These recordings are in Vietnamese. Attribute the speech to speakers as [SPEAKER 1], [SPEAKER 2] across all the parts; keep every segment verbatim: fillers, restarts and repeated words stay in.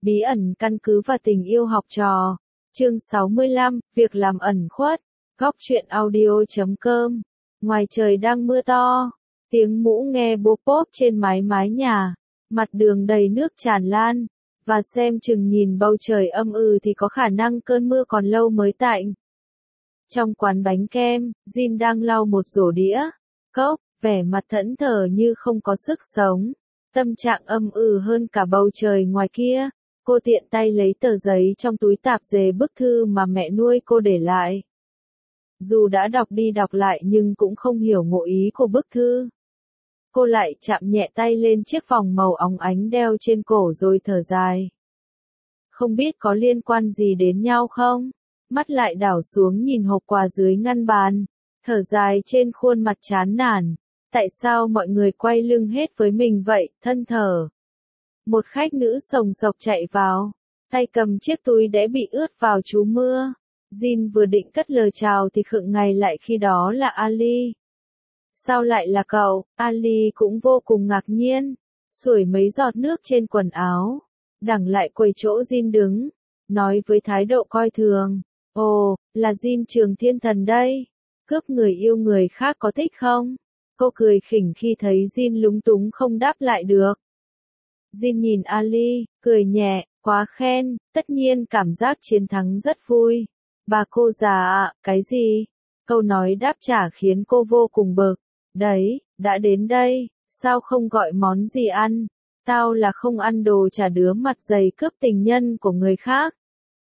[SPEAKER 1] Bí ẩn căn cứ và tình yêu học trò. Chương sáu mươi lăm, việc làm ẩn khuất. Góc truyện audio chấm com. Ngoài trời đang mưa to, tiếng mũ nghe bốp bốp trên mái mái nhà, mặt đường đầy nước tràn lan, và xem chừng nhìn bầu trời âm u thì có khả năng cơn mưa còn lâu mới tạnh. Trong quán bánh kem, Jin đang lau một rổ đĩa, cốc, vẻ mặt thẫn thờ như không có sức sống. Tâm trạng âm u hơn cả bầu trời ngoài kia. Cô tiện tay lấy tờ giấy trong túi tạp dề bức thư mà mẹ nuôi cô để lại. Dù đã đọc đi đọc lại nhưng cũng không hiểu ngụ ý của bức thư. Cô lại chạm nhẹ tay lên chiếc vòng màu óng ánh đeo trên cổ rồi thở dài. Không biết có liên quan gì đến nhau không? Mắt lại đảo xuống nhìn hộp quà dưới ngăn bàn, thở dài trên khuôn mặt chán nản. Tại sao mọi người quay lưng hết với mình vậy, thân thờ? Một khách nữ sồng sộc chạy vào, tay cầm chiếc túi đẽ bị ướt vào trú mưa. Jin vừa định cất lời chào thì khựng ngay lại khi đó là Ali. Sao lại là cậu? Ali cũng vô cùng ngạc nhiên, sủi mấy giọt nước trên quần áo, đằng lại quầy chỗ Jin đứng, nói với thái độ coi thường. Ồ, là Jin Trường Thiên Thần đây. Cướp người yêu người khác có thích không? Cô cười khỉnh khi thấy Jin lúng túng không đáp lại được. Jin nhìn Ali, cười nhẹ, quá khen, tất nhiên cảm giác chiến thắng rất vui. Bà cô già ạ, cái gì? Câu nói đáp trả khiến cô vô cùng bực. Đấy, đã đến đây, sao không gọi món gì ăn? Tao là không ăn đồ trả đứa mặt dày cướp tình nhân của người khác.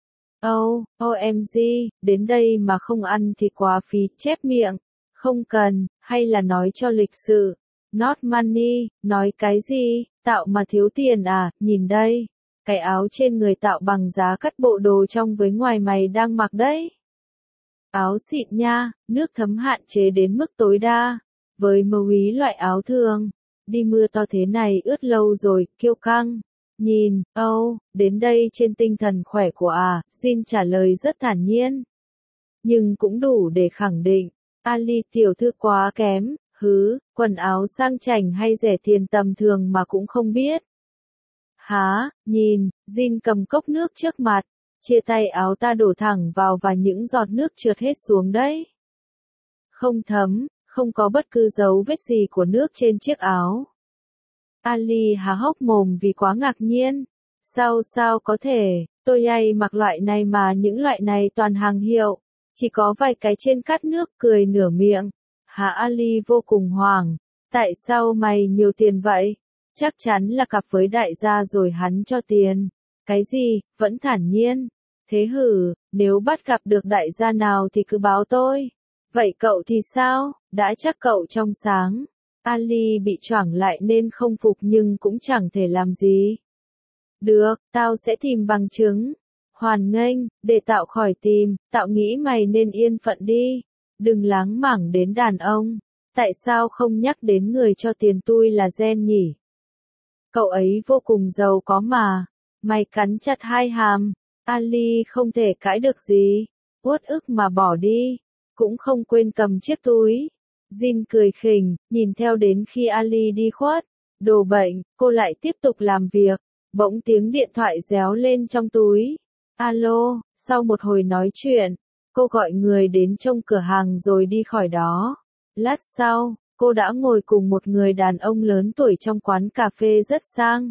[SPEAKER 1] Oh, ô em giê, đến đây mà không ăn thì quá phí chép miệng. Không cần, hay là nói cho lịch sự. Not money, nói cái gì, tạo mà thiếu tiền à, nhìn đây. Cái áo trên người tạo bằng giá cắt bộ đồ trong với ngoài mày đang mặc đấy. Áo xịn nha, nước thấm hạn chế đến mức tối đa. Với màu ý loại áo thường, đi mưa to thế này ướt lâu rồi, kiêu căng. Nhìn, oh, đến đây trên tinh thần khỏe của à, Jin trả lời rất thản nhiên. Nhưng cũng đủ để khẳng định, Ali tiểu thư quá kém, hứ, quần áo sang chảnh hay rẻ tiền tầm thường mà cũng không biết. Há, nhìn, Jin cầm cốc nước trước mặt, chia tay áo ta đổ thẳng vào và những giọt nước trượt hết xuống đấy. Không thấm, không có bất cứ dấu vết gì của nước trên chiếc áo. Ali há hốc mồm vì quá ngạc nhiên. Sao sao có thể, tôi hay mặc loại này mà những loại này toàn hàng hiệu. Chỉ có vài cái trên cát nước, cười nửa miệng. Hả? Ali vô cùng hoảng. Tại sao mày nhiều tiền vậy? Chắc chắn là cặp với đại gia rồi hắn cho tiền. Cái gì, vẫn thản nhiên. Thế hử, nếu bắt gặp được đại gia nào thì cứ báo tôi. Vậy cậu thì sao? Đã chắc cậu trong sáng. Ali bị choảng lại nên không phục nhưng cũng chẳng thể làm gì. Được, tao sẽ tìm bằng chứng. Hoàn nghênh, để tạo khỏi tìm, tạo nghĩ mày nên yên phận đi. Đừng láng mảng đến đàn ông. Tại sao không nhắc đến người cho tiền tui là Jen nhỉ? Cậu ấy vô cùng giàu có mà. Mày cắn chặt hai hàm. Ali không thể cãi được gì. Uất ức mà bỏ đi. Cũng không quên cầm chiếc túi. Jin cười khỉnh, nhìn theo đến khi Ali đi khuất. Đồ bệnh, cô lại tiếp tục làm việc. Bỗng tiếng điện thoại réo lên trong túi. Alo, sau một hồi nói chuyện, cô gọi người đến trông cửa hàng rồi đi khỏi đó. Lát sau, cô đã ngồi cùng một người đàn ông lớn tuổi trong quán cà phê rất sang.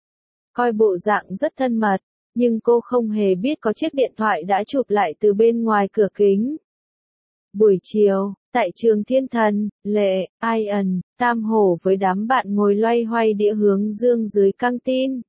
[SPEAKER 1] Coi bộ dạng rất thân mật, nhưng cô không hề biết có chiếc điện thoại đã chụp lại từ bên ngoài cửa kính. Buổi chiều, tại trường Thiên Thần, Lệ, Ian, Tam Hổ với đám bạn ngồi loay hoay đĩa hướng dương dưới căng tin.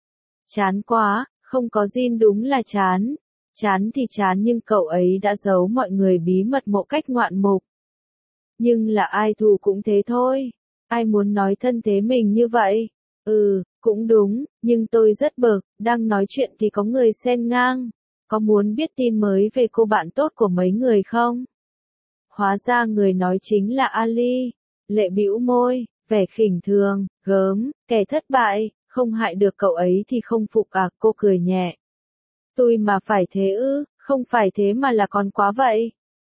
[SPEAKER 1] Chán quá, không có Jin đúng là chán. Chán thì chán nhưng cậu ấy đã giấu mọi người bí mật một cách ngoạn mục. Nhưng là ai thù cũng thế thôi. Ai muốn nói thân thế mình như vậy? Ừ, cũng đúng, nhưng tôi rất bực, đang nói chuyện thì có người xen ngang. Có muốn biết tin mới về cô bạn tốt của mấy người không? Hóa ra người nói chính là Ali. Lệ bĩu môi, vẻ khỉnh thường, gớm, kẻ thất bại, không hại được cậu ấy thì không phục à, cô cười nhẹ. Tôi mà phải thế ư, không phải thế mà là còn quá vậy.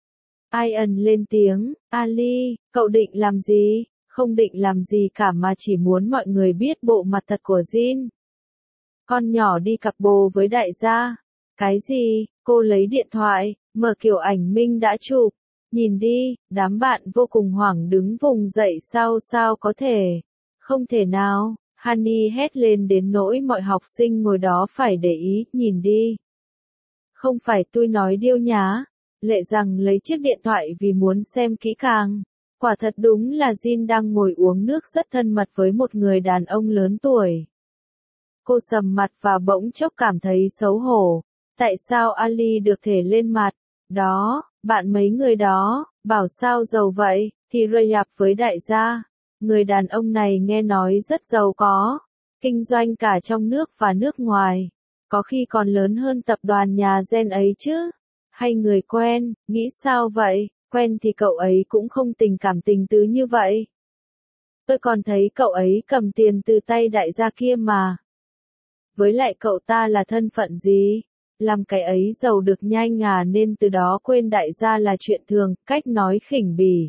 [SPEAKER 1] Ian lên tiếng, Ali, cậu định làm gì? Không định làm gì cả mà chỉ muốn mọi người biết bộ mặt thật của Jin. Con nhỏ đi cặp bồ với đại gia. Cái gì? Cô lấy điện thoại, mở kiểu ảnh Minh đã chụp. Nhìn đi, đám bạn vô cùng hoảng đứng vùng dậy sao sao có thể. Không thể nào, Honey hét lên đến nỗi mọi học sinh ngồi đó phải để ý, nhìn đi. Không phải tôi nói điêu nhá. Lệ rằng lấy chiếc điện thoại vì muốn xem kỹ càng. Quả thật đúng là Jin đang ngồi uống nước rất thân mật với một người đàn ông lớn tuổi. Cô sầm mặt và bỗng chốc cảm thấy xấu hổ. Tại sao Ali được thể lên mặt? Đó, bạn mấy người đó, bảo sao giàu vậy, thì Rayab với đại gia. Người đàn ông này nghe nói rất giàu có, kinh doanh cả trong nước và nước ngoài. Có khi còn lớn hơn tập đoàn nhà Gen ấy chứ. Hay người quen, nghĩ sao vậy, quen thì cậu ấy cũng không tình cảm tình tứ như vậy. Tôi còn thấy cậu ấy cầm tiền từ tay đại gia kia mà. Với lại cậu ta là thân phận gì? Làm cái ấy giàu được nhanh à nên từ đó quên đại gia là chuyện thường, cách nói khỉnh bỉ.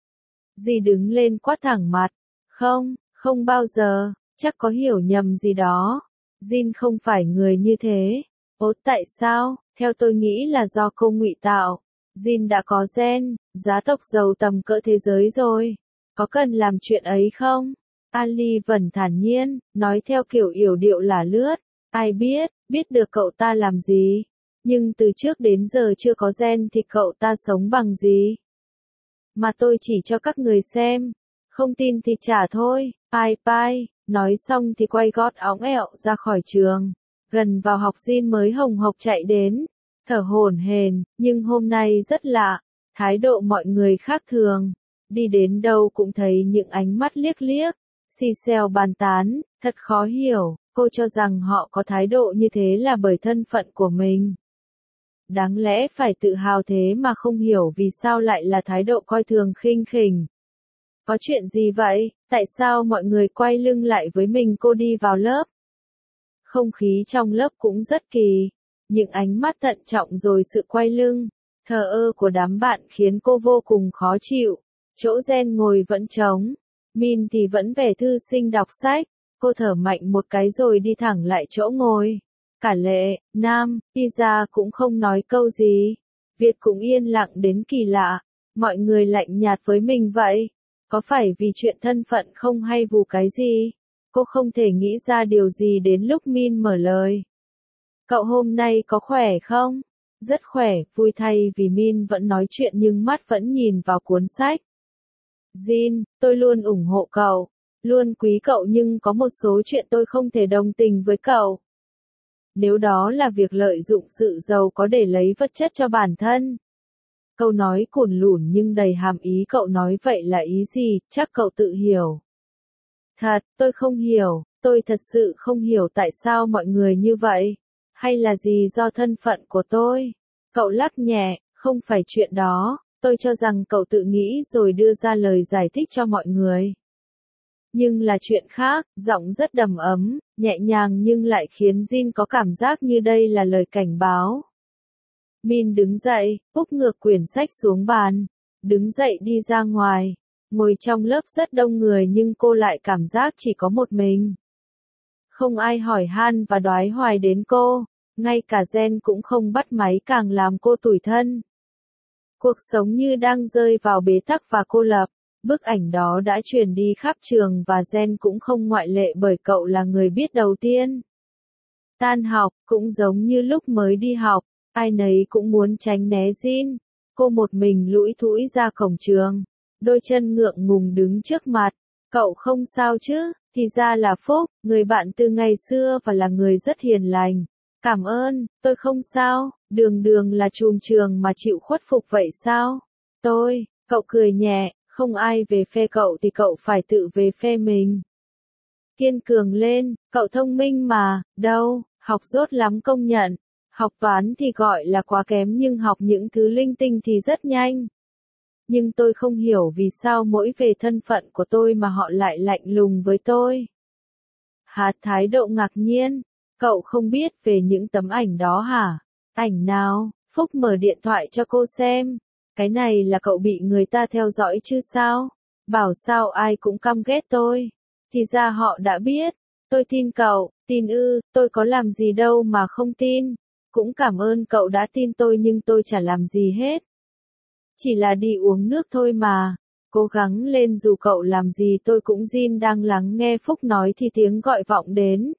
[SPEAKER 1] Dì đứng lên quát thẳng mặt. Không, không bao giờ, chắc có hiểu nhầm gì đó. Jin không phải người như thế. Ố tại sao? Theo tôi nghĩ là do cô ngụy tạo. Jin đã có gen, giá tộc giàu tầm cỡ thế giới rồi. Có cần làm chuyện ấy không? Ali vẫn thản nhiên, nói theo kiểu yểu điệu lả lướt. Ai biết, biết được cậu ta làm gì. Nhưng từ trước đến giờ chưa có gen thì cậu ta sống bằng gì? Mà tôi chỉ cho các người xem. Không tin thì trả thôi. Pai pai, nói xong thì quay gót óng ẹo ra khỏi trường. Gần vào học Jin mới hồng hộc chạy đến. Thở hổn hển, nhưng hôm nay rất lạ. Thái độ mọi người khác thường. Đi đến đâu cũng thấy những ánh mắt liếc liếc. Xì xèo bàn tán, thật khó hiểu. Cô cho rằng họ có thái độ như thế là bởi thân phận của mình. Đáng lẽ phải tự hào thế mà không hiểu vì sao lại là thái độ coi thường khinh khỉnh. Có chuyện gì vậy? Tại sao mọi người quay lưng lại với mình? Cô đi vào lớp. Không khí trong lớp cũng rất kỳ. Những ánh mắt thận trọng rồi sự quay lưng, thờ ơ của đám bạn khiến cô vô cùng khó chịu. Chỗ Gen ngồi vẫn trống. Min thì vẫn vẻ thư sinh đọc sách. Cô thở mạnh một cái rồi đi thẳng lại chỗ ngồi. Cả Lệ, Nam, Pizza cũng không nói câu gì. Việt cũng yên lặng đến kỳ lạ. Mọi người lạnh nhạt với mình vậy. Có phải vì chuyện thân phận không hay vù cái gì? Cô không thể nghĩ ra điều gì đến lúc Min mở lời. Cậu hôm nay có khỏe không? Rất khỏe, vui thay vì Min vẫn nói chuyện nhưng mắt vẫn nhìn vào cuốn sách. Jin, tôi luôn ủng hộ cậu. Luôn quý cậu nhưng có một số chuyện tôi không thể đồng tình với cậu. Nếu đó là việc lợi dụng sự giàu có để lấy vật chất cho bản thân. Câu nói cùn lủn nhưng đầy hàm ý, cậu nói vậy là ý gì, chắc cậu tự hiểu. Thật, tôi không hiểu, tôi thật sự không hiểu tại sao mọi người như vậy. Hay là gì do thân phận của tôi? Cậu lắc nhẹ, không phải chuyện đó, tôi cho rằng cậu tự nghĩ rồi đưa ra lời giải thích cho mọi người. Nhưng là chuyện khác, giọng rất đầm ấm, nhẹ nhàng nhưng lại khiến Jin có cảm giác như đây là lời cảnh báo. Min đứng dậy, úp ngược quyển sách xuống bàn, đứng dậy đi ra ngoài. Ngồi trong lớp rất đông người nhưng cô lại cảm giác chỉ có một mình. Không ai hỏi han và đoái hoài đến cô, ngay cả Gen cũng không bắt máy càng làm cô tủi thân. Cuộc sống như đang rơi vào bế tắc và cô lập. Bức ảnh đó đã truyền đi khắp trường và Gen cũng không ngoại lệ bởi cậu là người biết đầu tiên. Tan học, cũng giống như lúc mới đi học, ai nấy cũng muốn tránh né Jin. Cô một mình lủi thủi ra cổng trường, đôi chân ngượng ngùng đứng trước mặt. Cậu không sao chứ? Thì ra là Phúc, người bạn từ ngày xưa và là người rất hiền lành. Cảm ơn, tôi không sao, đường đường là trùm trường mà chịu khuất phục vậy sao? Tôi, cậu cười nhẹ. Không ai về phe cậu thì cậu phải tự về phe mình. Kiên cường lên, cậu thông minh mà, đâu, học dốt lắm công nhận. Học toán thì gọi là quá kém nhưng học những thứ linh tinh thì rất nhanh. Nhưng tôi không hiểu vì sao mỗi về thân phận của tôi mà họ lại lạnh lùng với tôi. Hạt thái độ ngạc nhiên, cậu không biết về những tấm ảnh đó hả? Ảnh nào? Phúc mở điện thoại cho cô xem. Cái này là cậu bị người ta theo dõi chứ sao? Bảo sao ai cũng căm ghét tôi. Thì ra họ đã biết. tôi tin cậu, tin ư, tôi có làm gì đâu mà không tin. Cũng cảm ơn cậu đã tin tôi nhưng tôi chả làm gì hết. Chỉ là đi uống nước thôi mà. Cố gắng lên dù cậu làm gì tôi cũng Jin đang lắng nghe Phúc nói thì tiếng gọi vọng đến.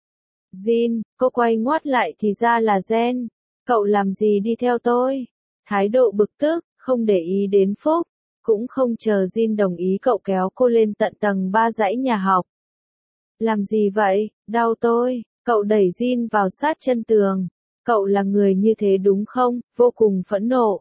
[SPEAKER 1] Jin, cô quay ngoắt lại thì ra là Jen. Cậu làm gì đi theo tôi? Thái độ bực tức, không để ý đến Phúc. Cũng không chờ Jin đồng ý cậu kéo cô lên tận tầng ba dãy nhà học. Làm gì vậy? Đau tôi. Cậu đẩy Jin vào sát chân tường. Cậu là người như thế đúng không? Vô cùng phẫn nộ.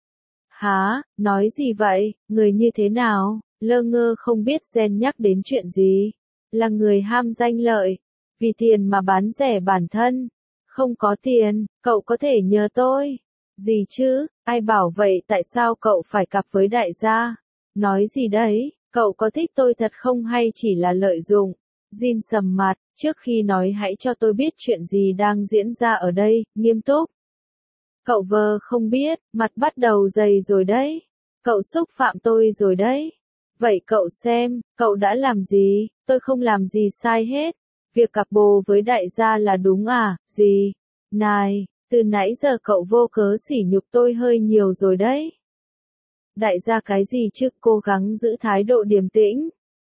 [SPEAKER 1] Hả? Nói gì vậy? Người như thế nào? Lơ ngơ không biết Jen nhắc đến chuyện gì. Là người ham danh lợi. Vì tiền mà bán rẻ bản thân. Không có tiền, cậu có thể nhờ tôi. Gì chứ? Ai bảo vậy tại sao cậu phải cặp với đại gia? Nói gì đấy? Cậu có thích tôi thật không hay chỉ là lợi dụng? Jin sầm mặt, trước khi nói hãy cho tôi biết chuyện gì đang diễn ra ở đây, nghiêm túc. Cậu vờ không biết, mặt bắt đầu dày rồi đấy. Cậu xúc phạm tôi rồi đấy. Vậy cậu xem, cậu đã làm gì? Tôi không làm gì sai hết. Việc cặp bồ với đại gia là đúng à? Gì? Này, từ nãy giờ cậu vô cớ sỉ nhục tôi hơi nhiều rồi đấy. Đại gia cái gì chứ? Cố gắng giữ thái độ điềm tĩnh.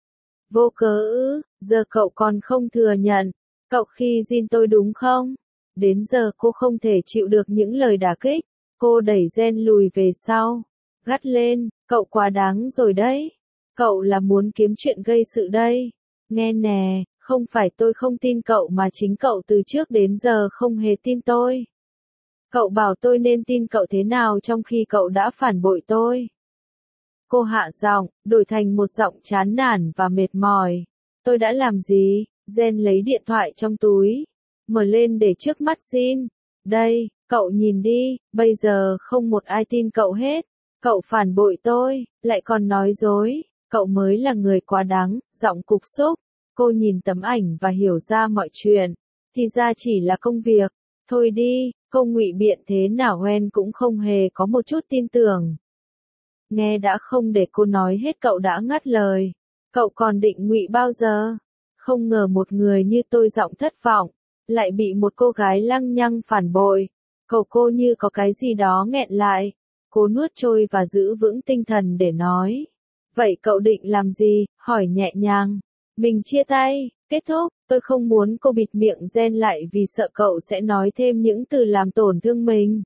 [SPEAKER 1] Vô cớ ư? Giờ cậu còn không thừa nhận. Cậu khi Jin tôi đúng không? Đến giờ cô không thể chịu được những lời đả kích. Cô đẩy Jen lùi về sau. Gắt lên, cậu quá đáng rồi đấy. Cậu là muốn kiếm chuyện gây sự đây. Nghe nè, không phải tôi không tin cậu mà chính cậu từ trước đến giờ không hề tin tôi. Cậu bảo tôi nên tin cậu thế nào trong khi cậu đã phản bội tôi. Cô hạ giọng, đổi thành một giọng chán nản và mệt mỏi. Tôi đã làm gì? Jen lấy điện thoại trong túi. Mở lên để trước mắt Jin. Đây, cậu nhìn đi, bây giờ không một ai tin cậu hết. Cậu phản bội tôi, lại còn nói dối. Cậu mới là người quá đáng, giọng cục xúc. Cô nhìn tấm ảnh và hiểu ra mọi chuyện. Thì ra chỉ là công việc. Thôi đi, cô ngụy biện thế nào Wen cũng không hề có một chút tin tưởng. Nghe đã không để cô nói hết cậu đã ngắt lời. Cậu còn định ngụy bao giờ? Không ngờ một người như tôi giọng thất vọng. Lại bị một cô gái lăng nhăng phản bội. Cậu cô như có cái gì đó nghẹn lại. Cô nuốt trôi và giữ vững tinh thần để nói. Vậy cậu định làm gì? Hỏi nhẹ nhàng. Mình chia tay, kết thúc, tôi không muốn cô bịt miệng Jen lại vì sợ cậu sẽ nói thêm những từ làm tổn thương mình.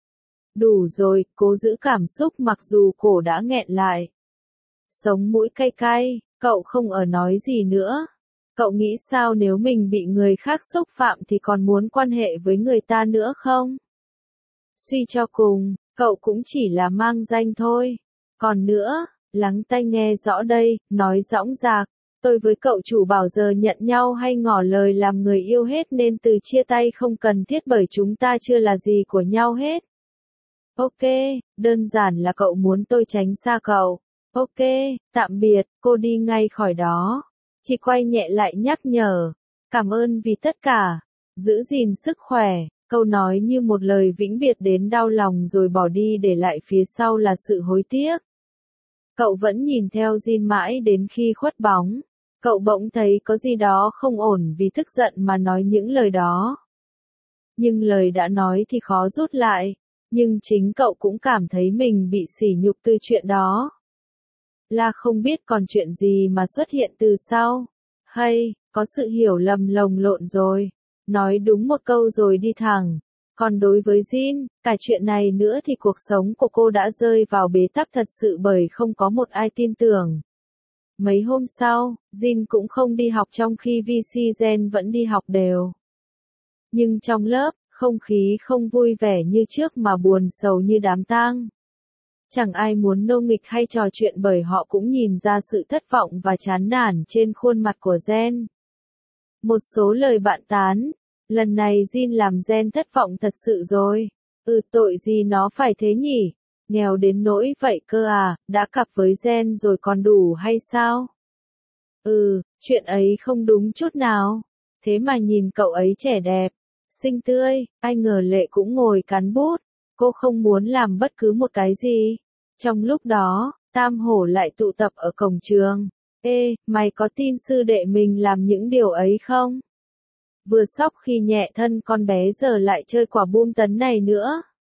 [SPEAKER 1] Đủ rồi, cố giữ cảm xúc mặc dù cổ đã nghẹn lại. Sống mũi cay cay, cậu không ở nói gì nữa. Cậu nghĩ sao nếu mình bị người khác xúc phạm thì còn muốn quan hệ với người ta nữa không? Suy cho cùng, cậu cũng chỉ là mang danh thôi. Còn nữa, lắng tai nghe rõ đây, nói dõng dạc. Tôi với cậu chủ bảo giờ nhận nhau hay ngỏ lời làm người yêu hết nên từ chia tay không cần thiết bởi chúng ta chưa là gì của nhau hết. Ok, đơn giản là cậu muốn tôi tránh xa cậu. Ok, tạm biệt, cô đi ngay khỏi đó. Chỉ quay nhẹ lại nhắc nhở. Cảm ơn vì tất cả. Giữ gìn sức khỏe. Câu nói như một lời vĩnh biệt đến đau lòng rồi bỏ đi để lại phía sau là sự hối tiếc. Cậu vẫn nhìn theo Jin mãi đến khi khuất bóng. Cậu bỗng thấy có gì đó không ổn vì tức giận mà nói những lời đó. Nhưng lời đã nói thì khó rút lại. Nhưng chính cậu cũng cảm thấy mình bị sỉ nhục từ chuyện đó. Là không biết còn chuyện gì mà xuất hiện từ sau. Hay, có sự hiểu lầm lồng lộn rồi. Nói đúng một câu rồi đi thẳng. Còn đối với Jin, cả chuyện này nữa thì cuộc sống của cô đã rơi vào bế tắc thật sự bởi không có một ai tin tưởng. Mấy hôm sau, Jin cũng không đi học trong khi vê xê Jen vẫn đi học đều. Nhưng trong lớp, không khí không vui vẻ như trước mà buồn sầu như đám tang. Chẳng ai muốn nô nghịch hay trò chuyện bởi họ cũng nhìn ra sự thất vọng và chán nản trên khuôn mặt của Jen. Một số lời bạn tán. Lần này Jin làm Jen thất vọng thật sự rồi. Ừ tội gì nó phải thế nhỉ? Nghèo đến nỗi vậy cơ à, đã cặp với Jen rồi còn đủ hay sao? Ừ, chuyện ấy không đúng chút nào. Thế mà nhìn cậu ấy trẻ đẹp, xinh tươi, ai ngờ Lệ cũng ngồi cắn bút. Cô không muốn làm bất cứ một cái gì. Trong lúc đó, Tam Hổ lại tụ tập ở cổng trường. Ê, mày có tin sư đệ mình làm những điều ấy không? Vừa sốc khi nhẹ thân con bé giờ lại chơi quả bom tấn này nữa.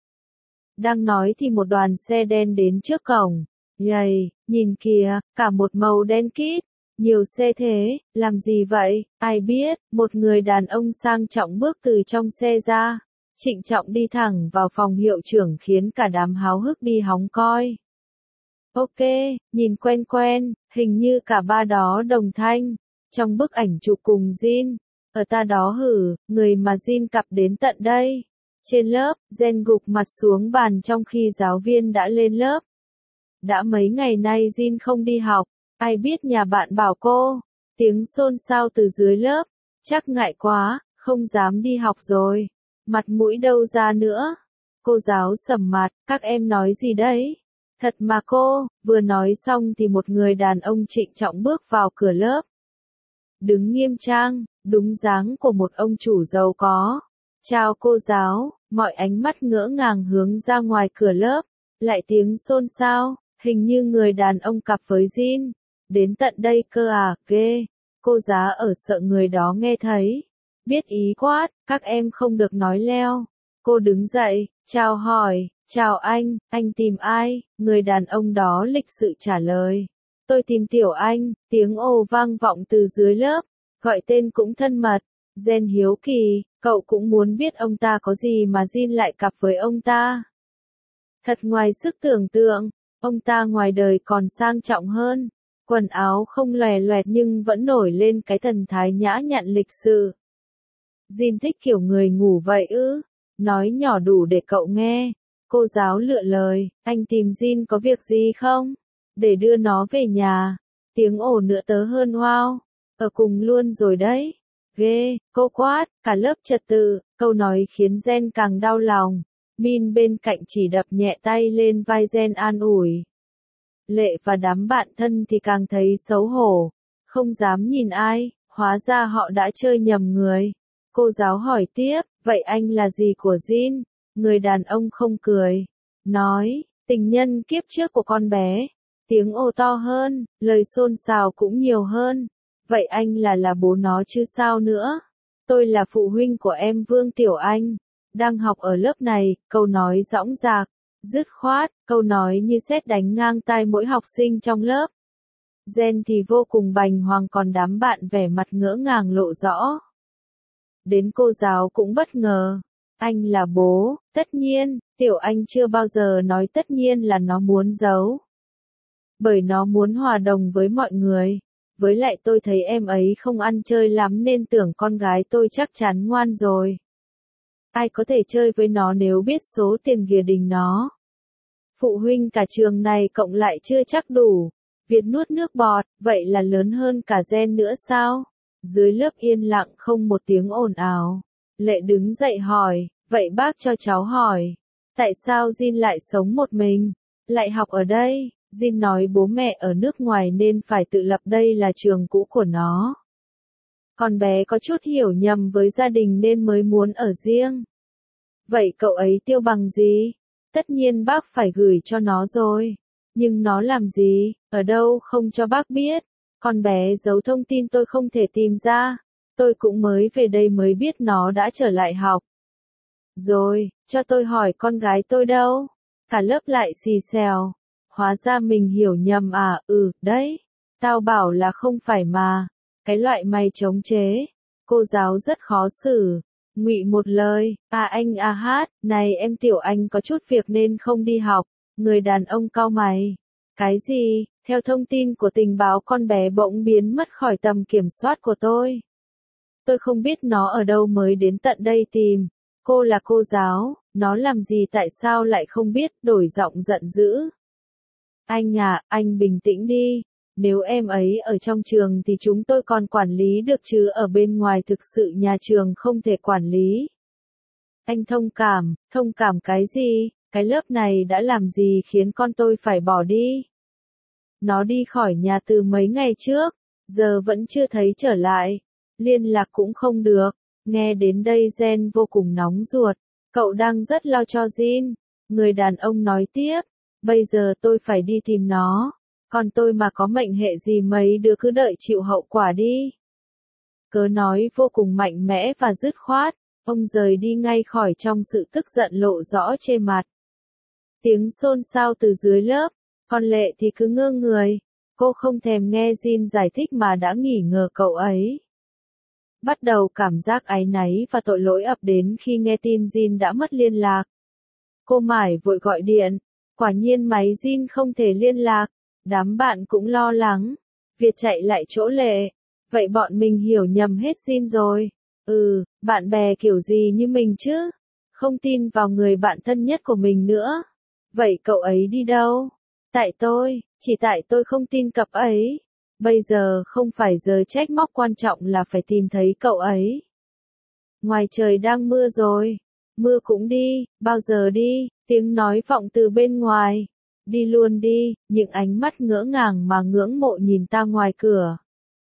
[SPEAKER 1] Đang nói thì một đoàn xe đen đến trước cổng. Yầy, nhìn kìa, cả một màu đen kịt. Nhiều xe thế, làm gì vậy? Ai biết, một người đàn ông sang trọng bước từ trong xe ra. Trịnh trọng đi thẳng vào phòng hiệu trưởng khiến cả đám háo hức đi hóng coi. Ok, nhìn quen quen, hình như cả ba đó đồng thanh. Trong bức ảnh chụp cùng Jin. Ở ta đó hử, người mà Jin cặp đến tận đây. Trên lớp, Jen gục mặt xuống bàn trong khi giáo viên đã lên lớp. Đã mấy ngày nay Jin không đi học, ai biết nhà bạn bảo cô. Tiếng xôn xao từ dưới lớp, chắc ngại quá, không dám đi học rồi. Mặt mũi đâu ra nữa. Cô giáo sầm mặt, các em nói gì đấy? Thật mà cô, vừa nói xong thì một người đàn ông trịnh trọng bước vào cửa lớp. Đứng nghiêm trang, đúng dáng của một ông chủ giàu có. Chào cô giáo, mọi ánh mắt ngỡ ngàng hướng ra ngoài cửa lớp. Lại tiếng xôn xao, hình như người đàn ông cặp với Jin. Đến tận đây cơ à, ghê. Cô giáo ở sợ người đó nghe thấy. Biết ý quát, các em không được nói leo. Cô đứng dậy, chào hỏi, chào anh, anh tìm ai? Người đàn ông đó lịch sự trả lời. Tôi tìm Tiểu Anh, tiếng ồ vang vọng từ dưới lớp. Gọi tên cũng thân mật. Jen hiếu kỳ, cậu cũng muốn biết ông ta có gì mà Jin lại cặp với ông ta. Thật ngoài sức tưởng tượng, ông ta ngoài đời còn sang trọng hơn. Quần áo không lòe loẹt nhưng vẫn nổi lên cái thần thái nhã nhặn lịch sự. Jin thích kiểu người ngủ vậy ư? Nói nhỏ đủ để cậu nghe. Cô giáo lựa lời, anh tìm Jin có việc gì không? Để đưa nó về nhà. Tiếng ồ nữa tớ hơn wow. Ở cùng luôn rồi đấy. Ghê, cô quát, cả lớp trật tự. Câu nói khiến Jen càng đau lòng. Min bên cạnh chỉ đập nhẹ tay lên vai Jen an ủi. Lệ và đám bạn thân thì càng thấy xấu hổ. Không dám nhìn ai, hóa ra họ đã chơi nhầm người. Cô giáo hỏi tiếp, vậy anh là gì của Jin? Người đàn ông không cười. Nói, tình nhân kiếp trước của con bé. Tiếng ồ to hơn, lời xôn xao cũng nhiều hơn. Vậy anh là là bố nó chứ sao nữa? Tôi là phụ huynh của em Vương Tiểu Anh. Đang học ở lớp này, câu nói dõng dạc, dứt khoát, câu nói như sét đánh ngang tai mỗi học sinh trong lớp. Jen thì vô cùng bành hoàng còn đám bạn vẻ mặt ngỡ ngàng lộ rõ. Đến cô giáo cũng bất ngờ. Anh là bố, tất nhiên, Tiểu Anh chưa bao giờ nói tất nhiên là nó muốn giấu. Bởi nó muốn hòa đồng với mọi người. Với lại tôi thấy em ấy không ăn chơi lắm nên tưởng con gái tôi chắc chắn ngoan rồi. Ai có thể chơi với nó nếu biết số tiền gìa đình nó. Phụ huynh cả trường này cộng lại chưa chắc đủ. Việt nuốt nước bọt, vậy là lớn hơn cả Jen nữa sao? Dưới lớp yên lặng không một tiếng ồn ào. Lệ đứng dậy hỏi, vậy bác cho cháu hỏi. Tại sao Jin lại sống một mình? Lại học ở đây? Jin nói bố mẹ ở nước ngoài nên phải tự lập, đây là trường cũ của nó. Con bé có chút hiểu nhầm với gia đình nên mới muốn ở riêng. Vậy cậu ấy tiêu bằng gì? Tất nhiên bác phải gửi cho nó rồi. Nhưng nó làm gì? Ở đâu không cho bác biết. Con bé giấu thông tin tôi không thể tìm ra. Tôi cũng mới về đây mới biết nó đã trở lại học. Rồi, cho tôi hỏi con gái tôi đâu? Cả lớp lại xì xèo. Hóa ra mình hiểu nhầm à, ừ, đấy. Tao bảo là không phải mà. Cái loại mày chống chế. Cô giáo rất khó xử. Ngụy một lời, à anh à hát, này em Tiểu Anh có chút việc nên không đi học. Người đàn ông cau mày. Cái gì? Theo thông tin của tình báo con bé bỗng biến mất khỏi tầm kiểm soát của tôi. Tôi không biết nó ở đâu mới đến tận đây tìm. Cô là cô giáo, nó làm gì tại sao lại không biết, đổi giọng giận dữ. Anh à, anh bình tĩnh đi. Nếu em ấy ở trong trường thì chúng tôi còn quản lý được chứ ở bên ngoài thực sự nhà trường không thể quản lý. Anh thông cảm, thông cảm cái gì? Cái lớp này đã làm gì khiến con tôi phải bỏ đi? Nó đi khỏi nhà từ mấy ngày trước, giờ vẫn chưa thấy trở lại. Liên lạc cũng không được. Nghe đến đây Jen vô cùng nóng ruột. Cậu đang rất lo cho Jin. Người đàn ông nói tiếp. Bây giờ tôi phải đi tìm nó. Còn tôi mà có mệnh hệ gì mấy đứa cứ đợi chịu hậu quả đi. Cớ nói vô cùng mạnh mẽ và dứt khoát, ông rời đi ngay khỏi trong sự tức giận lộ rõ trên mặt. Tiếng xôn xao từ dưới lớp, còn Lệ thì cứ ngơ người, cô không thèm nghe Jin giải thích mà đã nghi ngờ cậu ấy. Bắt đầu cảm giác áy náy và tội lỗi ập đến khi nghe tin Jin đã mất liên lạc. Cô mải vội gọi điện, quả nhiên máy Jin không thể liên lạc, đám bạn cũng lo lắng. Việt chạy lại chỗ Lệ, vậy bọn mình hiểu nhầm hết Jin rồi. Ừ, bạn bè kiểu gì như mình chứ, không tin vào người bạn thân nhất của mình nữa. Vậy cậu ấy đi đâu? Tại tôi, chỉ tại tôi không tin cậu ấy. Bây giờ không phải giờ trách móc, quan trọng là phải tìm thấy cậu ấy. Ngoài trời đang mưa rồi. Mưa cũng đi, bao giờ đi? Tiếng nói vọng từ bên ngoài. Đi luôn đi, những ánh mắt ngỡ ngàng mà ngưỡng mộ nhìn ta ngoài cửa.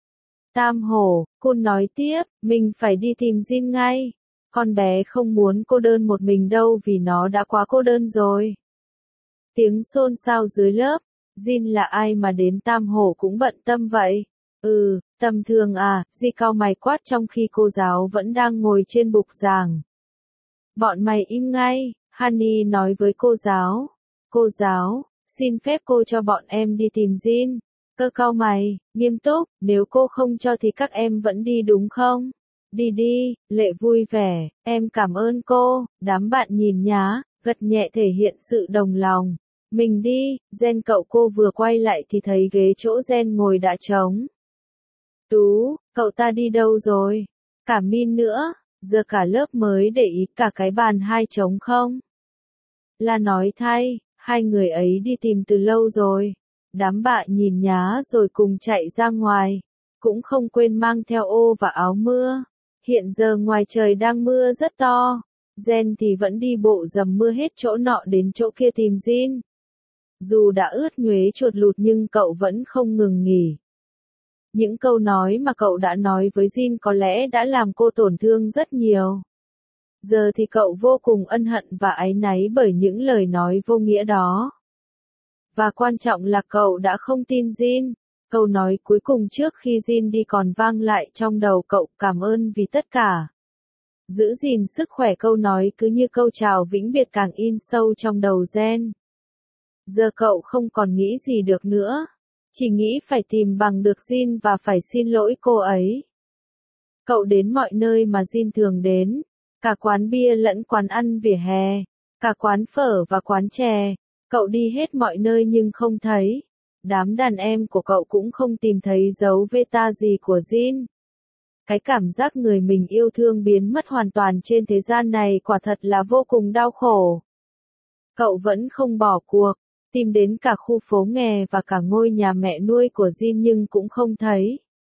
[SPEAKER 1] Tam Hổ, cô nói tiếp, mình phải đi tìm Jin ngay. Con bé không muốn cô đơn một mình đâu vì nó đã quá cô đơn rồi. Tiếng xôn xao dưới lớp, Jin là ai mà đến Tam Hổ cũng bận tâm vậy? Ừ, tầm thường à, Di cau mày quát trong khi cô giáo vẫn đang ngồi trên bục giảng. Bọn mày im ngay, Honey nói với cô giáo. Cô giáo, xin phép cô cho bọn em đi tìm Jin. Cơ cau mày, nghiêm túc, nếu cô không cho thì các em vẫn đi đúng không? Đi đi, Lệ vui vẻ, em cảm ơn cô, đám bạn nhìn nhá, gật nhẹ thể hiện sự đồng lòng. Mình đi, Jen cậu cô vừa quay lại thì thấy ghế chỗ Jen ngồi đã trống. Tú, cậu ta đi đâu rồi? Cả Min nữa, giờ cả lớp mới để ý cả cái bàn hai trống không? Là nói thay, hai người ấy đi tìm từ lâu rồi. Đám bạn nhìn nhá rồi cùng chạy ra ngoài, cũng không quên mang theo ô và áo mưa. Hiện giờ ngoài trời đang mưa rất to, Jen thì vẫn đi bộ dầm mưa hết chỗ nọ đến chỗ kia tìm Jin. Dù đã ướt nhuế chuột lụt nhưng cậu vẫn không ngừng nghỉ. Những câu nói mà cậu đã nói với Jin có lẽ đã làm cô tổn thương rất nhiều. Giờ thì cậu vô cùng ân hận và áy náy bởi những lời nói vô nghĩa đó. Và quan trọng là cậu đã không tin Jin. Câu nói cuối cùng trước khi Jin đi còn vang lại trong đầu cậu, cảm ơn vì tất cả. Giữ gìn sức khỏe, câu nói cứ như câu chào vĩnh biệt càng in sâu trong đầu Jen. Giờ cậu không còn nghĩ gì được nữa. Chỉ nghĩ phải tìm bằng được Jin và phải xin lỗi cô ấy. Cậu đến mọi nơi mà Jin thường đến. Cả quán bia lẫn quán ăn vỉa hè. Cả quán phở và quán chè. Cậu đi hết mọi nơi nhưng không thấy. Đám đàn em của cậu cũng không tìm thấy dấu vết ta gì của Jin. Cái cảm giác người mình yêu thương biến mất hoàn toàn trên thế gian này quả thật là vô cùng đau khổ. Cậu vẫn không bỏ cuộc, tìm đến cả khu phố nghè và cả ngôi nhà mẹ nuôi của Jin nhưng cũng không thấy.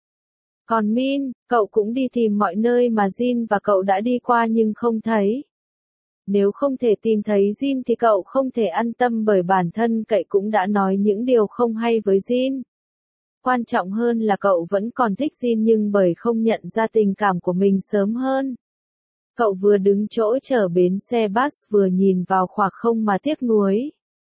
[SPEAKER 1] Còn Min, cậu cũng đi tìm mọi nơi mà Jin và cậu đã đi qua nhưng không thấy. Nếu không thể tìm thấy Jin thì cậu không thể an tâm bởi bản thân cậu cũng đã nói những điều không hay với Jin. Quan trọng hơn là cậu vẫn còn thích Jin nhưng bởi không nhận ra tình cảm của mình sớm hơn. Cậu vừa đứng chỗ chờ bến xe bus vừa nhìn vào khoảng không mà tiếc nuối.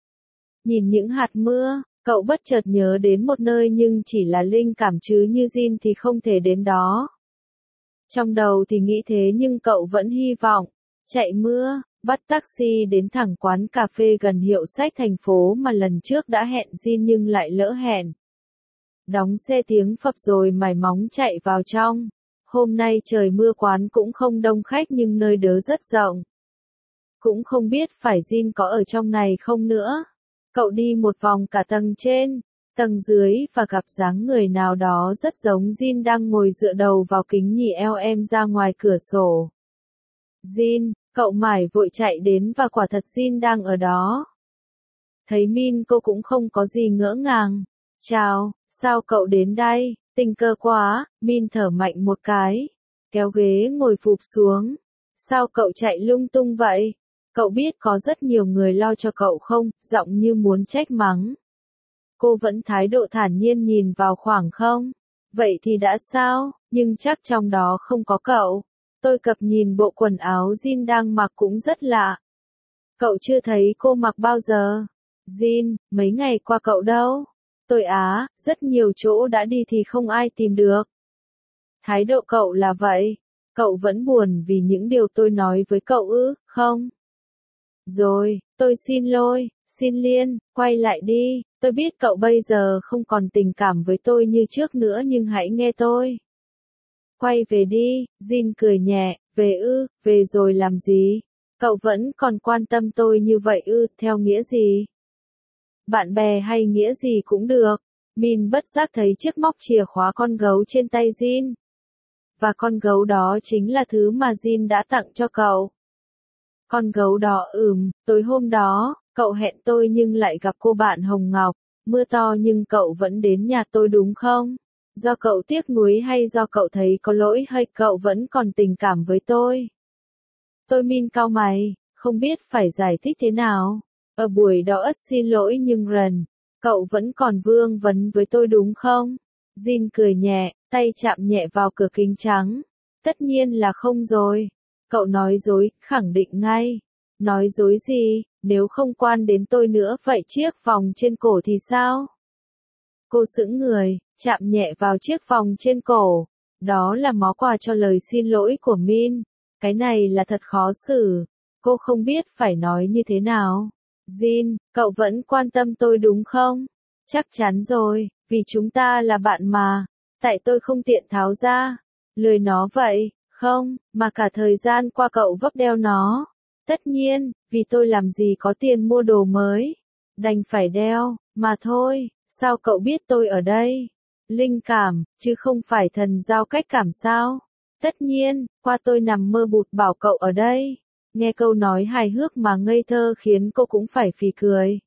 [SPEAKER 1] Nhìn những hạt mưa, cậu bất chợt nhớ đến một nơi nhưng chỉ là linh cảm chứ như Jin thì không thể đến đó. Trong đầu thì nghĩ thế nhưng cậu vẫn hy vọng. Chạy mưa, bắt taxi đến thẳng quán cà phê gần hiệu sách thành phố mà lần trước đã hẹn Jin nhưng lại lỡ hẹn. Đóng xe tiếng phập rồi mải móng chạy vào trong. Hôm nay trời mưa, quán cũng không đông khách nhưng nơi đó rất rộng. Cũng không biết phải Jin có ở trong này không nữa. Cậu đi một vòng cả tầng trên, tầng dưới và gặp dáng người nào đó rất giống Jin đang ngồi dựa đầu vào kính nhì eo em ra ngoài cửa sổ. Jin, cậu mải vội chạy đến và quả thật Jin đang ở đó. Thấy Min cô cũng không có gì ngỡ ngàng. Chào, sao cậu đến đây? Tình cờ quá, Min thở mạnh một cái. Kéo ghế ngồi phụp xuống. Sao cậu chạy lung tung vậy? Cậu biết có rất nhiều người lo cho cậu không? Giọng như muốn trách mắng. Cô vẫn thái độ thản nhiên nhìn vào khoảng không. Vậy thì đã sao? Nhưng chắc trong đó không có cậu. Tôi cập nhìn bộ quần áo Jin đang mặc cũng rất lạ. Cậu chưa thấy cô mặc bao giờ? Jin, mấy ngày qua cậu đâu? Tôi á, rất nhiều chỗ đã đi thì không ai tìm được. Thái độ cậu là vậy. Cậu vẫn buồn vì những điều tôi nói với cậu ư, không? Rồi, tôi xin lỗi, xin Liên, quay lại đi. Tôi biết cậu bây giờ không còn tình cảm với tôi như trước nữa nhưng hãy nghe tôi. Quay về đi, Jin cười nhẹ, về ư, về rồi làm gì? Cậu vẫn còn quan tâm tôi như vậy ư, theo nghĩa gì? Bạn bè hay nghĩa gì cũng được. Min bất giác thấy chiếc móc chìa khóa con gấu trên tay Jin. Và con gấu đó chính là thứ mà Jin đã tặng cho cậu. Con gấu đó ừm, tối hôm đó, cậu hẹn tôi nhưng lại gặp cô bạn Hồng Ngọc. Mưa to nhưng cậu vẫn đến nhà tôi đúng không? Do cậu tiếc nuối hay do cậu thấy có lỗi hay cậu vẫn còn tình cảm với tôi? Tôi Min cau mày, không biết phải giải thích thế nào. Ở buổi đó ất xin lỗi nhưng Rần, cậu vẫn còn vương vấn với tôi đúng không? Jin cười nhẹ, tay chạm nhẹ vào cửa kính trắng. Tất nhiên là không rồi. Cậu nói dối, khẳng định ngay. Nói dối gì, nếu không quan đến tôi nữa vậy chiếc vòng trên cổ thì sao? Cô sững người, chạm nhẹ vào chiếc vòng trên cổ. Đó là món quà cho lời xin lỗi của Min. Cái này là thật khó xử. Cô không biết phải nói như thế nào. Jin, cậu vẫn quan tâm tôi đúng không? Chắc chắn rồi, vì chúng ta là bạn mà. Tại tôi không tiện tháo ra. Lười nó vậy, không, mà cả thời gian qua cậu vấp đeo nó. Tất nhiên, vì tôi làm gì có tiền mua đồ mới. Đành phải đeo, mà thôi, sao cậu biết tôi ở đây? Linh cảm, chứ không phải thần giao cách cảm sao? Tất nhiên, qua tôi nằm mơ bụt bảo cậu ở đây. Nghe câu nói hài hước mà ngây thơ khiến cô cũng phải phì cười.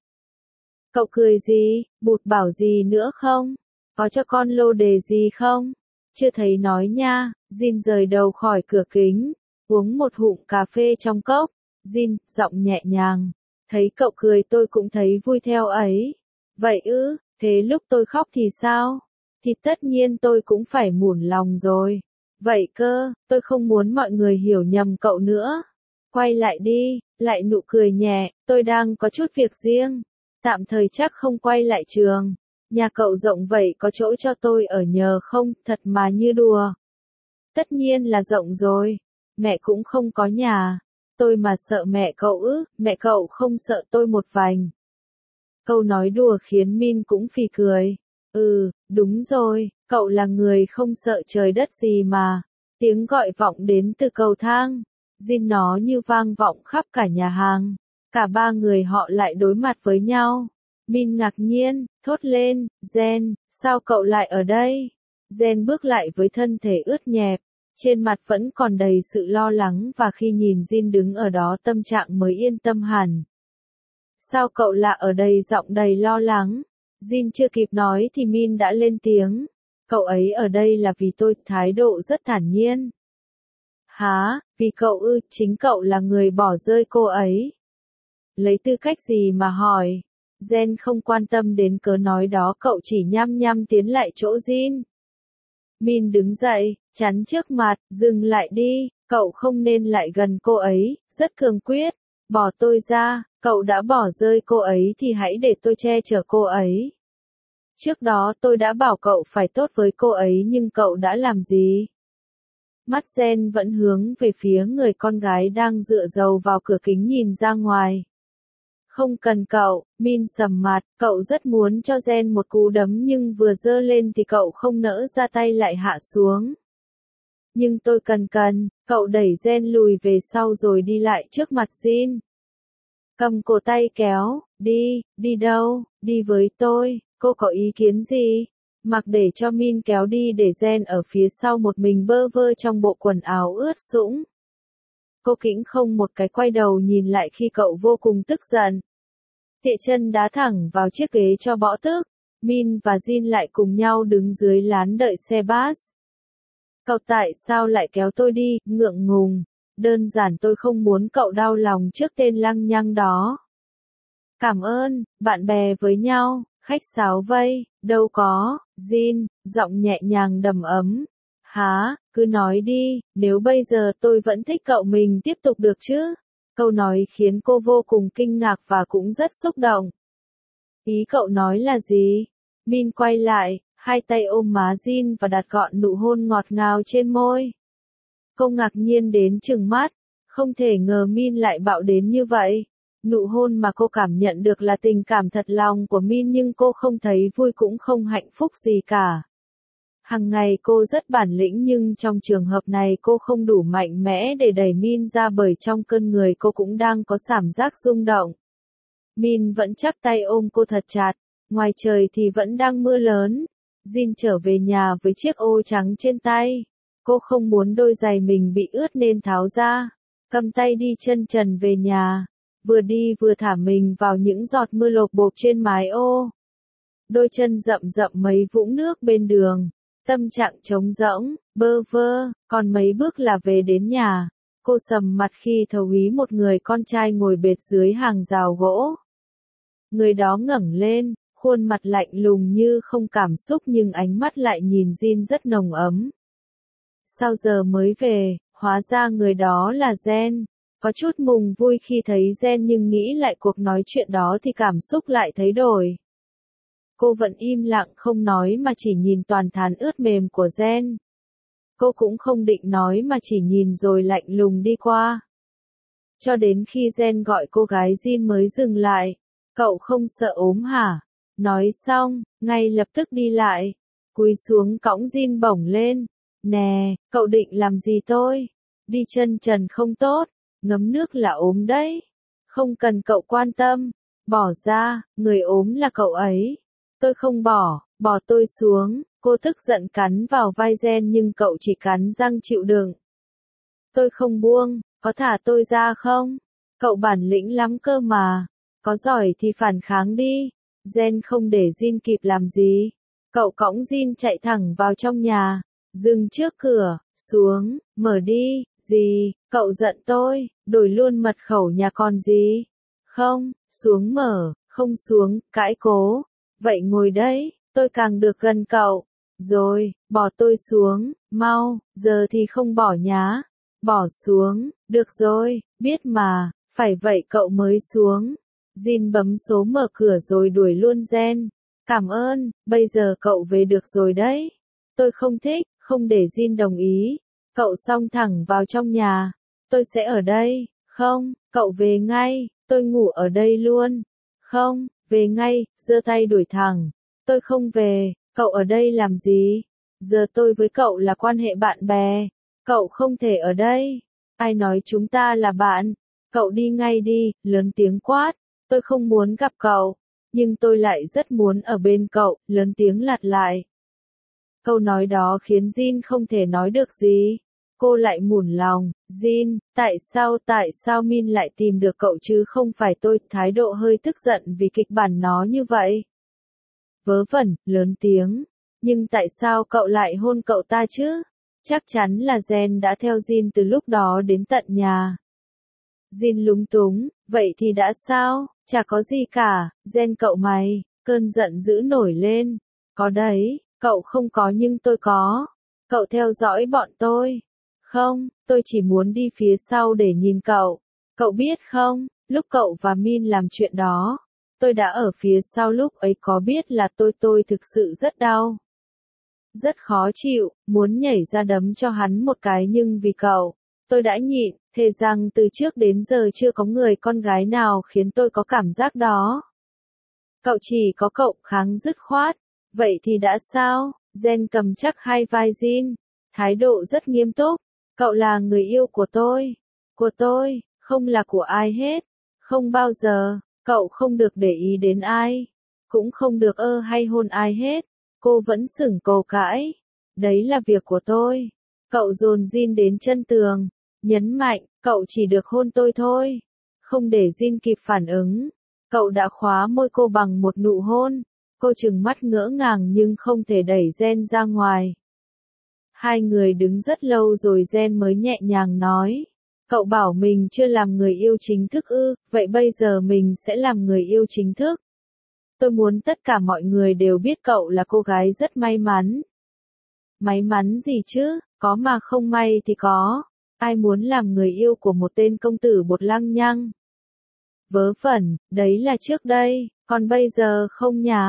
[SPEAKER 1] Cậu cười gì, bụt bảo gì nữa không? Có cho con lô đề gì không? Chưa thấy nói nha. Jin rời đầu khỏi cửa kính, uống một hụm cà phê trong cốc. Jin, giọng nhẹ nhàng. Thấy cậu cười tôi cũng thấy vui theo ấy. Vậy ư, thế lúc tôi khóc thì sao? Thì tất nhiên tôi cũng phải mủn lòng rồi. Vậy cơ, tôi không muốn mọi người hiểu nhầm cậu nữa. Quay lại đi, lại nụ cười nhẹ, tôi đang có chút việc riêng. Tạm thời chắc không quay lại trường. Nhà cậu rộng vậy có chỗ cho tôi ở nhờ không, thật mà như đùa. Tất nhiên là rộng rồi. Mẹ cũng không có nhà. Tôi mà sợ mẹ cậu ư, mẹ cậu không sợ tôi một vành. Câu nói đùa khiến Min cũng phì cười. Ừ, đúng rồi, cậu là người không sợ trời đất gì mà. Tiếng gọi vọng đến từ cầu thang. Jin nó như vang vọng khắp cả nhà hàng. Cả ba người họ lại đối mặt với nhau. Min ngạc nhiên, thốt lên, Jen, sao cậu lại ở đây? Jen bước lại với thân thể ướt nhẹp. Trên mặt vẫn còn đầy sự lo lắng và khi nhìn Jin đứng ở đó tâm trạng mới yên tâm hẳn. Sao cậu lạ ở đây giọng đầy lo lắng? Jin chưa kịp nói thì Min đã lên tiếng. Cậu ấy ở đây là vì tôi, thái độ rất thản nhiên. Hả, vì cậu ư, chính cậu là người bỏ rơi cô ấy. Lấy tư cách gì mà hỏi? Jen không quan tâm đến cớ nói đó cậu chỉ nhăm nhăm tiến lại chỗ Jin. Min đứng dậy, chắn trước mặt, dừng lại đi, cậu không nên lại gần cô ấy, rất cường quyết. Bỏ tôi ra, cậu đã bỏ rơi cô ấy thì hãy để tôi che chở cô ấy. Trước đó tôi đã bảo cậu phải tốt với cô ấy nhưng cậu đã làm gì? Mắt Jen vẫn hướng về phía người con gái đang dựa dầu vào cửa kính nhìn ra ngoài. Không cần cậu, Min sầm mặt, cậu rất muốn cho Jen một cú đấm nhưng vừa giơ lên thì cậu không nỡ ra tay lại hạ xuống. Nhưng tôi cần cần, cậu đẩy Jen lùi về sau rồi đi lại trước mặt Jin. Cầm cổ tay kéo, đi, đi đâu, đi với tôi, cô có ý kiến gì? Mặc để cho Min kéo đi để Jen ở phía sau một mình bơ vơ trong bộ quần áo ướt sũng. Cô Kĩnh không một cái quay đầu nhìn lại khi cậu vô cùng tức giận. Tiệ chân đá thẳng vào chiếc ghế cho bỏ tức. Min và Jin lại cùng nhau đứng dưới lán đợi xe bus. Cậu tại sao lại kéo tôi đi, ngượng ngùng. Đơn giản tôi không muốn cậu đau lòng trước tên lăng nhăng đó. Cảm ơn, bạn bè với nhau, khách sáo vây, đâu có, Jin, giọng nhẹ nhàng đầm ấm. Hả, cứ nói đi, nếu bây giờ tôi vẫn thích cậu mình tiếp tục được chứ? Câu nói khiến cô vô cùng kinh ngạc và cũng rất xúc động. Ý cậu nói là gì? Min quay lại, hai tay ôm má Jin và đặt gọn nụ hôn ngọt ngào trên môi. Cô ngạc nhiên đến trừng mắt, không thể ngờ Min lại bạo đến như vậy. Nụ hôn mà cô cảm nhận được là tình cảm thật lòng của Min nhưng cô không thấy vui cũng không hạnh phúc gì cả. Hằng ngày cô rất bản lĩnh nhưng trong trường hợp này cô không đủ mạnh mẽ để đẩy Min ra bởi trong cơn người cô cũng đang có cảm giác rung động. Min vẫn chắp tay ôm cô thật chặt, ngoài trời thì vẫn đang mưa lớn. Jin trở về nhà với chiếc ô trắng trên tay. Cô không muốn đôi giày mình bị ướt nên tháo ra, cầm tay đi chân trần về nhà, vừa đi vừa thả mình vào những giọt mưa lộp bộp trên mái ô. Đôi chân rậm rậm mấy vũng nước bên đường, tâm trạng trống rỗng, bơ vơ, còn mấy bước là về đến nhà. Cô sầm mặt khi thấu ý một người con trai ngồi bệt dưới hàng rào gỗ. Người đó ngẩng lên, khuôn mặt lạnh lùng như không cảm xúc nhưng ánh mắt lại nhìn Jin rất nồng ấm. Sao giờ mới về, hóa ra người đó là Gen. Có chút mừng vui khi thấy Gen nhưng nghĩ lại cuộc nói chuyện đó thì cảm xúc lại thấy đổi. Cô vẫn im lặng không nói mà chỉ nhìn toàn thán ướt mềm của Gen. Cô cũng không định nói mà chỉ nhìn rồi lạnh lùng đi qua. Cho đến khi Gen gọi cô gái Jin mới dừng lại. Cậu không sợ ốm hả? Nói xong, ngay lập tức đi lại. Cúi xuống cõng Jin bổng lên. Nè, cậu định làm gì tôi? Đi chân trần không tốt, ngấm nước là ốm đấy. Không cần cậu quan tâm. Bỏ ra, người ốm là cậu ấy. Tôi không bỏ, bỏ tôi xuống. Cô tức giận cắn vào vai Gen nhưng cậu chỉ cắn răng chịu đựng. Tôi không buông, có thả tôi ra không? Cậu bản lĩnh lắm cơ mà. Có giỏi thì phản kháng đi. Gen không để Jin kịp làm gì. Cậu cõng Jin chạy thẳng vào trong nhà. Dừng trước cửa, xuống, mở đi, gì, cậu giận tôi, đổi luôn mật khẩu nhà còn gì? Không, xuống mở, không xuống, cãi cố. Vậy ngồi đấy, tôi càng được gần cậu. Rồi, bỏ tôi xuống, mau, giờ thì không bỏ nhá. Bỏ xuống, được rồi, biết mà, phải vậy cậu mới xuống. Jin bấm số mở cửa rồi đuổi luôn Gen. Cảm ơn, bây giờ cậu về được rồi đấy. Tôi không thích, không để Jin đồng ý. Cậu xông thẳng vào trong nhà. Tôi sẽ ở đây. Không, cậu về ngay, tôi ngủ ở đây luôn. Không, về ngay, giơ tay đuổi thẳng. Tôi không về, cậu ở đây làm gì? Giờ tôi với cậu là quan hệ bạn bè. Cậu không thể ở đây. Ai nói chúng ta là bạn? Cậu đi ngay đi, lớn tiếng quát. Tôi không muốn gặp cậu. Nhưng tôi lại rất muốn ở bên cậu, lớn tiếng lặp lại. Câu nói đó khiến Jin không thể nói được gì. Cô lại mủn lòng, Jin, tại sao tại sao Min lại tìm được cậu chứ không phải tôi, thái độ hơi tức giận vì kịch bản nó như vậy. Vớ vẩn, lớn tiếng, nhưng tại sao cậu lại hôn cậu ta chứ? Chắc chắn là Gen đã theo Jin từ lúc đó đến tận nhà. Jin lúng túng, vậy thì đã sao, chả có gì cả, Gen cậu mày, cơn giận dữ nổi lên. Có đấy, cậu không có nhưng tôi có. Cậu theo dõi bọn tôi. Không, tôi chỉ muốn đi phía sau để nhìn cậu. Cậu biết không, lúc cậu và Min làm chuyện đó, tôi đã ở phía sau lúc ấy có biết là tôi tôi thực sự rất đau. Rất khó chịu, muốn nhảy ra đấm cho hắn một cái nhưng vì cậu, tôi đã nhịn, thề rằng từ trước đến giờ chưa có người con gái nào khiến tôi có cảm giác đó. Cậu chỉ có cậu kháng dứt khoát. Vậy thì đã sao? Gen cầm chắc hai vai Jin, thái độ rất nghiêm túc. Cậu là người yêu của tôi. Của tôi, không là của ai hết. Không bao giờ, cậu không được để ý đến ai. Cũng không được ơ hay hôn ai hết. Cô vẫn sửng cồ cãi. Đấy là việc của tôi. Cậu dồn Jin đến chân tường. Nhấn mạnh, cậu chỉ được hôn tôi thôi. Không để Jin kịp phản ứng. Cậu đã khóa môi cô bằng một nụ hôn. Cô trừng mắt ngỡ ngàng nhưng không thể đẩy Gen ra ngoài. Hai người đứng rất lâu rồi Gen mới nhẹ nhàng nói. Cậu bảo mình chưa làm người yêu chính thức ư, vậy bây giờ mình sẽ làm người yêu chính thức. Tôi muốn tất cả mọi người đều biết cậu là cô gái rất may mắn. May mắn gì chứ, có mà không may thì có. Ai muốn làm người yêu của một tên công tử bột lăng nhăng? Vớ vẩn, đấy là trước đây, còn bây giờ không nhá.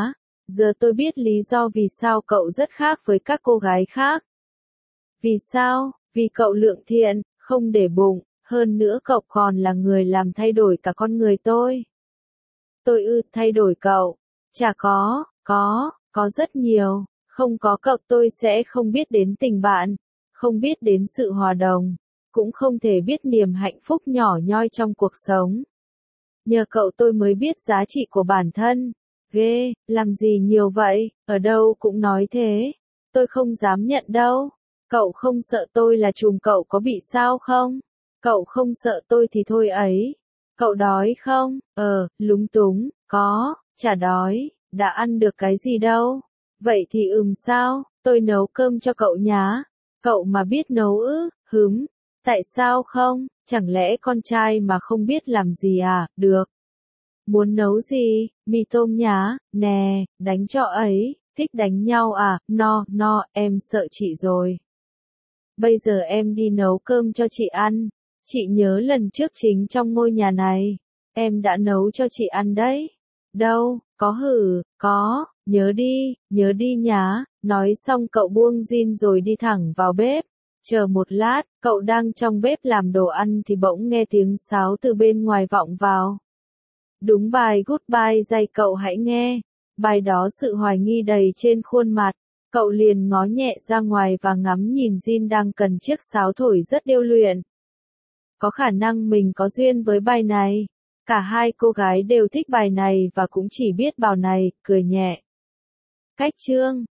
[SPEAKER 1] giờ tôi biết lý do vì sao cậu rất khác với các cô gái khác. Vì sao? Vì cậu lượng thiện, không để bụng, hơn nữa cậu còn là người làm thay đổi cả con người tôi. Tôi ư, thay đổi cậu? Chả có, có, có rất nhiều, không có cậu tôi sẽ không biết đến tình bạn, không biết đến sự hòa đồng, cũng không thể biết niềm hạnh phúc nhỏ nhoi trong cuộc sống. Nhờ cậu tôi mới biết giá trị của bản thân. Ghê, làm gì nhiều vậy, ở đâu cũng nói thế. Tôi không dám nhận đâu. Cậu không sợ tôi là trùm cậu có bị sao không? Cậu không sợ tôi thì thôi ấy. Cậu đói không? Ờ, lúng túng, có, chả đói, đã ăn được cái gì đâu. Vậy thì ừm sao, tôi nấu cơm cho cậu nhá. Cậu mà biết nấu ư, hứm. Tại sao không, chẳng lẽ con trai mà không biết làm gì à, được. Muốn nấu gì, mì tôm nhá, nè, đánh cho ấy, thích đánh nhau à, no, no, em sợ chị rồi. Bây giờ em đi nấu cơm cho chị ăn, chị nhớ lần trước chính trong ngôi nhà này, em đã nấu cho chị ăn đấy. Đâu, có hử, có, nhớ đi, nhớ đi nhá, nói xong cậu buông jean rồi đi thẳng vào bếp. Chờ một lát, cậu đang trong bếp làm đồ ăn thì bỗng nghe tiếng sáo từ bên ngoài vọng vào. Đúng bài Goodbye dạy cậu hãy nghe. Bài đó sự hoài nghi đầy trên khuôn mặt. Cậu liền ngó nhẹ ra ngoài và ngắm nhìn Jin đang cần chiếc sáo thổi rất điêu luyện. Có khả năng mình có duyên với bài này. Cả hai cô gái đều thích bài này và cũng chỉ biết bài này, cười nhẹ. Cách chương